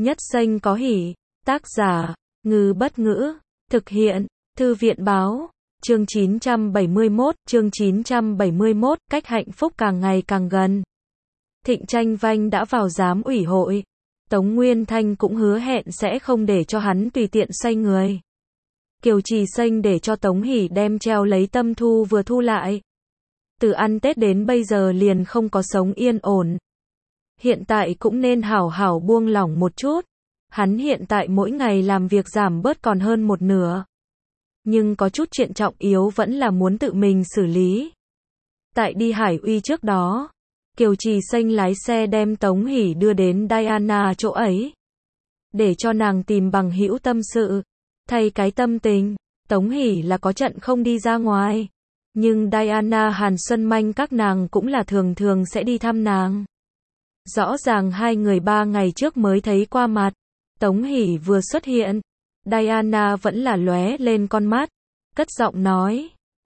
Nhất xanh có hỉ. Tác giả, Ngư Bất Ngữ. Thực hiện, Thư viện Báo. Chương 971, cách hạnh phúc càng ngày càng gần. Thịnh Tranh Vanh đã vào giám ủy hội. Tống Nguyên Thanh cũng hứa hẹn sẽ không để cho hắn tùy tiện xoay người. Kiều Trì Xanh để cho Tống Hỷ đem treo lấy Tâm Thu vừa thu lại. Từ ăn Tết đến bây giờ liền không có sống yên ổn. Hiện tại cũng nên hảo hảo buông lỏng một chút. Hắn hiện tại mỗi ngày làm việc giảm bớt còn hơn một nửa. Nhưng có chút chuyện trọng yếu vẫn là muốn tự mình xử lý. Tại đi Hải Uy trước đó, Kiều Trì Xanh lái xe đem Tống Hỷ đưa đến Diana chỗ ấy. Để cho nàng tìm bằng hữu tâm sự. Thay cái tâm tình, Tống Hỷ là có trận không đi ra ngoài. Nhưng Diana Hàn Xuân Manh các nàng cũng là thường thường sẽ đi thăm nàng. Rõ ràng hai người 3 ngày trước mới thấy qua mặt. Tống Hỷ vừa xuất hiện, Diana vẫn là lóe lên con mắt. Cất giọng nói,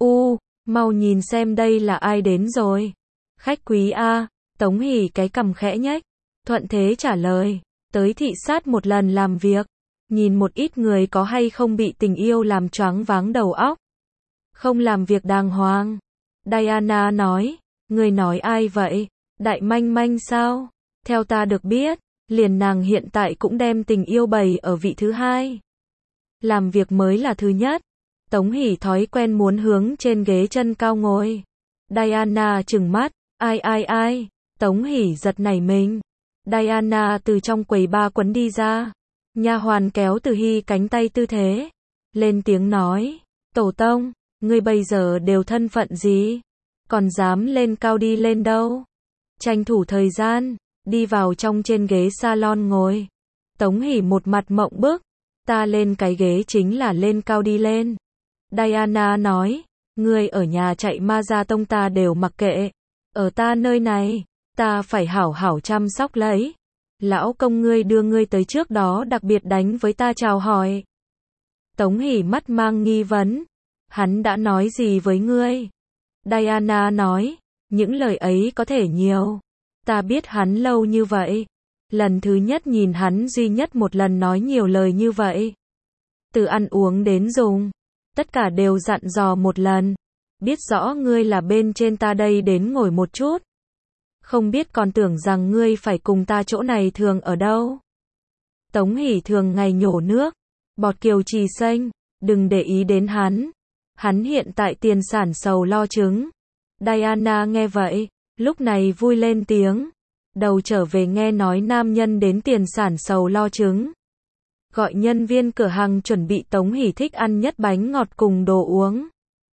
mau nhìn xem đây là ai đến rồi. Khách quý a. Tống Hỷ cái cằm khẽ nhếch, thuận thế trả lời, tới thị sát một lần làm việc. Nhìn một ít người có hay không bị tình yêu làm choáng váng đầu óc. Không làm việc đàng hoàng. Diana nói, người nói ai vậy? Đại Manh Manh sao? Theo ta được biết, liền nàng hiện tại cũng đem tình yêu bày ở vị thứ hai. Làm việc mới là thứ nhất. Tống Hỷ thói quen muốn hướng trên ghế chân cao ngồi. Diana trừng mắt, ai? Tống Hỷ giật nảy mình. Diana từ trong quầy ba quấn đi ra. Nha hoàn kéo Từ Hy cánh tay tư thế. Lên tiếng nói, tổ tông, ngươi bây giờ đều thân phận gì? Còn dám lên cao đi lên đâu? Tranh thủ thời gian, đi vào trong trên ghế salon ngồi. Tống Hỷ một mặt mộng bức, ta lên cái ghế chính là lên cao đi lên. Diana nói, ngươi ở nhà chạy ma ra tông ta đều mặc kệ. Ở ta nơi này, ta phải hảo hảo chăm sóc lấy. Lão công ngươi đưa ngươi tới trước đó đặc biệt đánh với ta chào hỏi. Tống Hỷ mắt mang nghi vấn. Hắn đã nói gì với ngươi? Diana nói, những lời ấy có thể nhiều. Ta biết hắn lâu như vậy. Lần thứ nhất nhìn hắn duy nhất một lần nói nhiều lời như vậy. Từ ăn uống đến dùng, tất cả đều dặn dò một lần. Biết rõ ngươi là bên trên ta đây đến ngồi một chút. Không biết còn tưởng rằng ngươi phải cùng ta chỗ này thường ở đâu. Tống Hỷ thường ngày nhổ nước, bọt Kiều Trì Xanh, đừng để ý đến hắn. Hắn hiện tại tiền sản sầu lo chứng. Diana nghe vậy, lúc này vui lên tiếng. Đầu trở về nghe nói nam nhân đến tiền sản sầu lo chứng. Gọi nhân viên cửa hàng chuẩn bị Tống Hỷ thích ăn nhất bánh ngọt cùng đồ uống.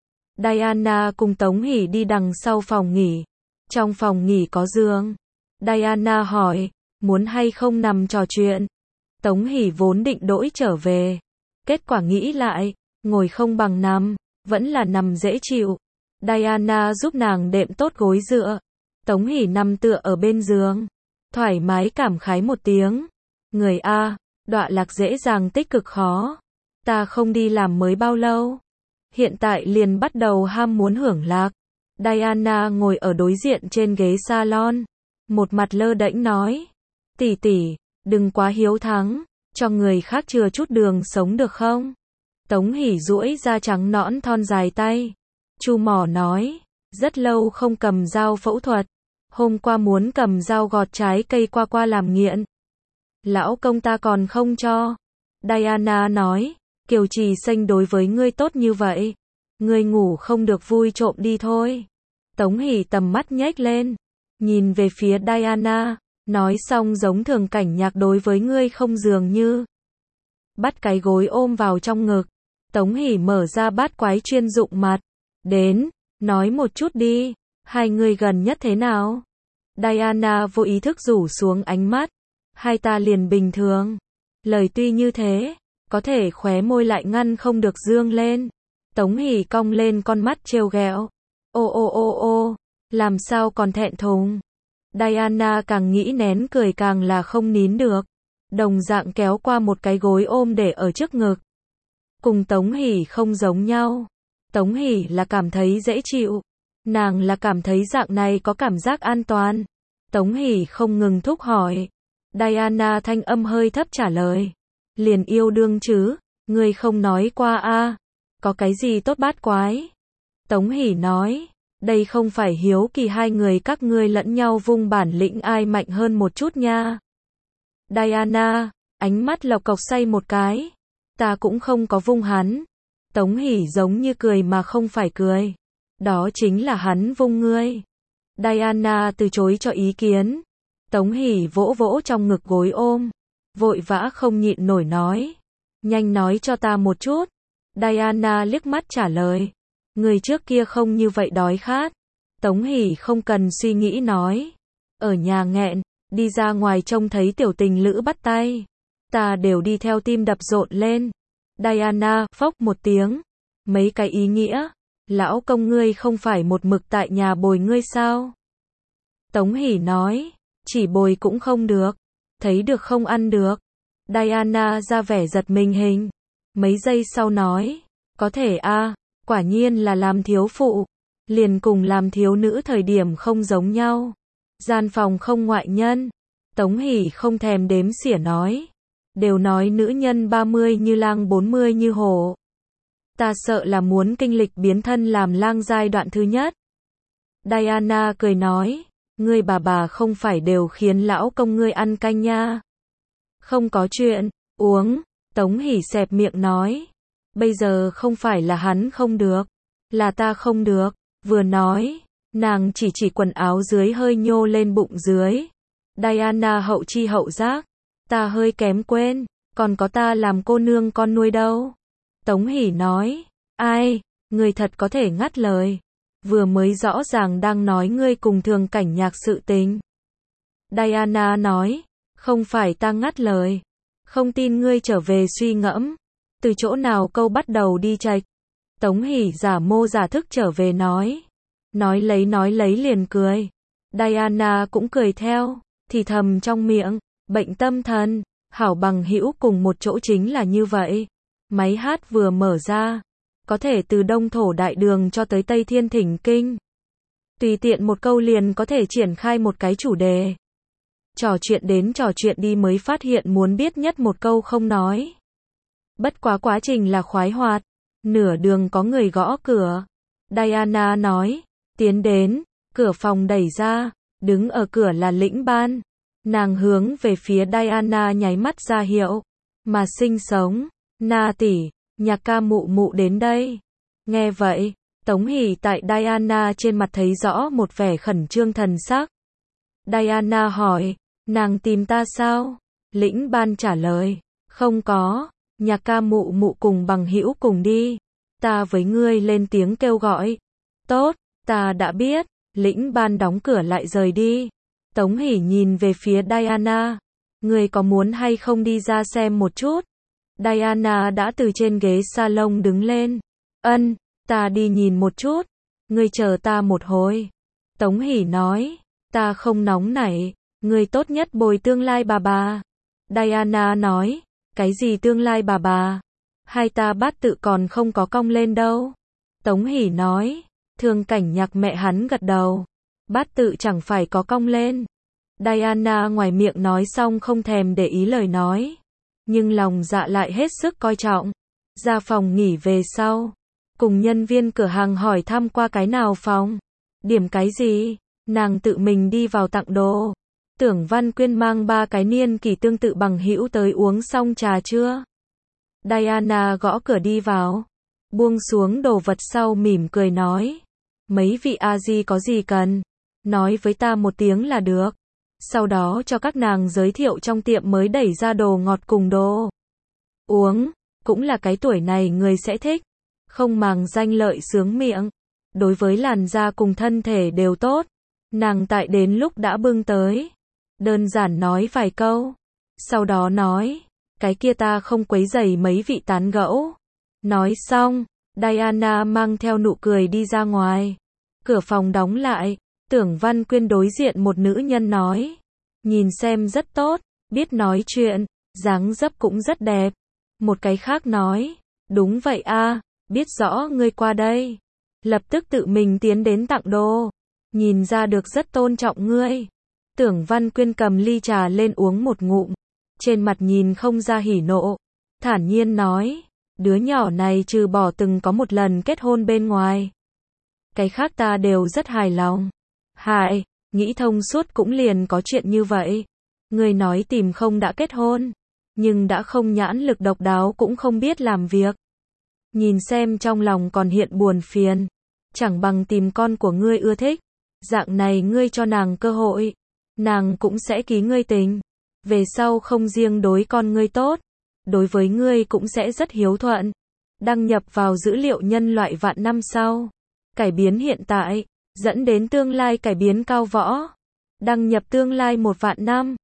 Diana cùng Tống Hỷ đi đằng sau phòng nghỉ. Trong phòng nghỉ có giường. Diana hỏi, muốn hay không nằm trò chuyện. Tống Hỷ vốn định đỗi trở về. Kết quả nghĩ lại, ngồi không bằng nằm, vẫn là nằm dễ chịu. Diana giúp nàng đệm tốt gối dựa. Tống Hỷ nằm tựa ở bên giường. Thoải mái cảm khái một tiếng. Người A, đọa lạc dễ dàng tích cực khó. Ta không đi làm mới bao lâu. Hiện tại liền bắt đầu ham muốn hưởng lạc. Diana ngồi ở đối diện trên ghế salon. Một mặt lơ đễnh nói. Tỷ tỷ, đừng quá hiếu thắng. Cho người khác chừa chút đường sống được không? Tống Hỷ duỗi da trắng nõn thon dài tay. Chu mỏ nói. Rất lâu không cầm dao phẫu thuật. Hôm qua muốn cầm dao gọt trái cây qua làm nghiện. Lão công ta còn không cho. Diana nói. Kiều Trì Xanh đối với ngươi tốt như vậy. Ngươi ngủ không được vui trộm đi thôi. Tống Hỷ tầm mắt nhếch lên. Nhìn về phía Diana. Nói xong giống thường cảnh nhạc đối với ngươi không dường như. Bắt cái gối ôm vào trong ngực. Tống Hỷ mở ra bát quái chuyên dụng mặt. Đến, nói một chút đi. Hai người gần nhất thế nào? Diana vô ý thức rủ xuống ánh mắt. Hai ta liền bình thường. Lời tuy như thế, có thể khóe môi lại ngăn không được dương lên. Tống Hỷ cong lên con mắt trêu ghẹo. Ô, làm sao còn thẹn thùng? Diana càng nghĩ nén cười càng là không nín được. Đồng dạng kéo qua một cái gối ôm để ở trước ngực. Cùng Tống Hỷ không giống nhau. Tống Hỷ là cảm thấy dễ chịu. Nàng là cảm thấy dạng này có cảm giác an toàn. Tống Hỷ không ngừng thúc hỏi. Diana thanh âm hơi thấp trả lời. Liền yêu đương chứ, ngươi không nói qua a? Có cái gì tốt bát quái? Tống Hỷ nói, đây không phải hiếu kỳ hai người các ngươi lẫn nhau vung bản lĩnh ai mạnh hơn một chút nha. Diana, ánh mắt lộc cộc say một cái. Ta cũng không có vung hắn. Tống Hỷ giống như cười mà không phải cười. Đó chính là hắn vung ngươi. Diana từ chối cho ý kiến. Tống Hỷ vỗ vỗ trong ngực gối ôm. Vội vã không nhịn nổi nói. Nhanh nói cho ta một chút. Diana liếc mắt trả lời. Người trước kia không như vậy đói khát. Tống Hỷ không cần suy nghĩ nói. Ở nhà nghẹn, đi ra ngoài trông thấy tiểu tình lữ bắt tay. Ta đều đi theo tim đập rộn lên. Diana phốc một tiếng. Mấy cái ý nghĩa. Lão công ngươi không phải một mực tại nhà bồi ngươi sao? Tống Hỷ nói. Chỉ bồi cũng không được. Thấy được không ăn được. Diana ra vẻ giật mình hình. Mấy giây sau nói. Có thể a, quả nhiên là làm thiếu phụ. Liền cùng làm thiếu nữ thời điểm không giống nhau. Gian phòng không ngoại nhân. Tống Hỷ không thèm đếm xỉa nói. Đều nói nữ nhân 30 như lang 40 như hổ. Ta sợ là muốn kinh lịch biến thân làm lang giai đoạn thứ nhất. Diana cười nói. Ngươi bà không phải đều khiến lão công ngươi ăn canh nha. Không có chuyện, uống. Tống Hỷ xẹp miệng nói. Bây giờ không phải là hắn không được. Là ta không được. Vừa nói, nàng chỉ quần áo dưới hơi nhô lên bụng dưới. Diana hậu chi hậu giác. Ta hơi kém quên. Còn có ta làm cô nương con nuôi đâu. Tống Hỷ nói. Ai, người thật có thể ngắt lời. Vừa mới rõ ràng đang nói ngươi cùng Thường Cảnh Nhạc sự tình. Diana nói. Không phải ta ngắt lời. Không tin ngươi trở về suy ngẫm. Từ chỗ nào câu bắt đầu đi chạch. Tống Hỷ giả mô giả thức trở về nói. Nói lấy liền cười. Diana cũng cười theo. Thì thầm trong miệng. Bệnh tâm thần. Hảo bằng hữu cùng một chỗ chính là như vậy. Máy hát vừa mở ra. Có thể từ Đông Thổ Đại Đường cho tới Tây Thiên Thỉnh Kinh. Tùy tiện một câu liền có thể triển khai một cái chủ đề. Trò chuyện đến trò chuyện đi mới phát hiện muốn biết nhất một câu không nói. Bất quá quá trình là khoái hoạt. Nửa đường có người gõ cửa. Diana nói. Tiến đến. Cửa phòng đẩy ra. Đứng ở cửa là Lĩnh Ban. Nàng hướng về phía Diana nháy mắt ra hiệu. Mà sinh sống. Na tỷ, Nhạc ca mụ mụ đến đây. Nghe vậy, Tống Hỷ tại Diana trên mặt thấy rõ một vẻ khẩn trương thần sắc. Diana hỏi. Nàng tìm ta sao? Lĩnh Ban trả lời. Không có. Nhạc ca mụ mụ cùng bằng hữu cùng đi. Ta với ngươi lên tiếng kêu gọi. Tốt, ta đã biết. Lĩnh Ban đóng cửa lại rời đi. Tống Hỷ nhìn về phía Diana. Ngươi có muốn hay không đi ra xem một chút? Diana đã từ trên ghế salon đứng lên. Ân, ta đi nhìn một chút. Ngươi chờ ta một hồi. Tống Hỷ nói. Ta không nóng nảy. Ngươi tốt nhất bồi tương lai bà. Diana nói. Cái gì tương lai bà? Hai ta bát tự còn không có cong lên đâu. Tống Hỷ nói. Thường Cảnh Nhạc mẹ hắn gật đầu. Bát tự chẳng phải có cong lên. Diana ngoài miệng nói xong không thèm để ý lời nói. Nhưng lòng dạ lại hết sức coi trọng. Ra phòng nghỉ về sau. Cùng nhân viên cửa hàng hỏi thăm qua cái nào phòng. Điểm cái gì? Nàng tự mình đi vào tặng đồ. Tưởng Văn Quyên mang 3 cái niên kỷ tương tự bằng hữu tới uống xong trà chưa? Diana gõ cửa đi vào. Buông xuống đồ vật sau mỉm cười nói. Mấy vị A-di có gì cần? Nói với ta một tiếng là được. Sau đó cho các nàng giới thiệu trong tiệm mới đẩy ra đồ ngọt cùng đồ uống. Cũng là cái tuổi này người sẽ thích. Không màng danh lợi sướng miệng. Đối với làn da cùng thân thể đều tốt. Nàng tại đến lúc đã bưng tới. Đơn giản nói vài câu. Sau đó nói. Cái kia ta không quấy rầy mấy vị tán gẫu. Nói xong. Diana mang theo nụ cười đi ra ngoài. Cửa phòng đóng lại. Tưởng Văn Quyên đối diện một nữ nhân nói. Nhìn xem rất tốt. Biết nói chuyện. Dáng dấp cũng rất đẹp. Một cái khác nói. Đúng vậy a, biết rõ ngươi qua đây. Lập tức tự mình tiến đến tặng đồ. Nhìn ra được rất tôn trọng ngươi. Tưởng Văn Quyên cầm ly trà lên uống một ngụm, trên mặt nhìn không ra hỉ nộ, thản nhiên nói, đứa nhỏ này trừ bỏ từng có một lần kết hôn bên ngoài, cái khác ta đều rất hài lòng. Hại, nghĩ thông suốt cũng liền có chuyện như vậy. Người nói tìm không đã kết hôn, nhưng đã không nhãn lực độc đáo cũng không biết làm việc. Nhìn xem trong lòng còn hiện buồn phiền, chẳng bằng tìm con của ngươi ưa thích, dạng này ngươi cho nàng cơ hội, nàng cũng sẽ ký ngươi tình. Về sau không riêng đối con ngươi tốt, đối với ngươi cũng sẽ rất hiếu thuận. Đăng nhập vào dữ liệu nhân loại vạn năm sau, cải biến hiện tại, dẫn đến tương lai cải biến cao võ. Đăng nhập tương lai 1 vạn năm.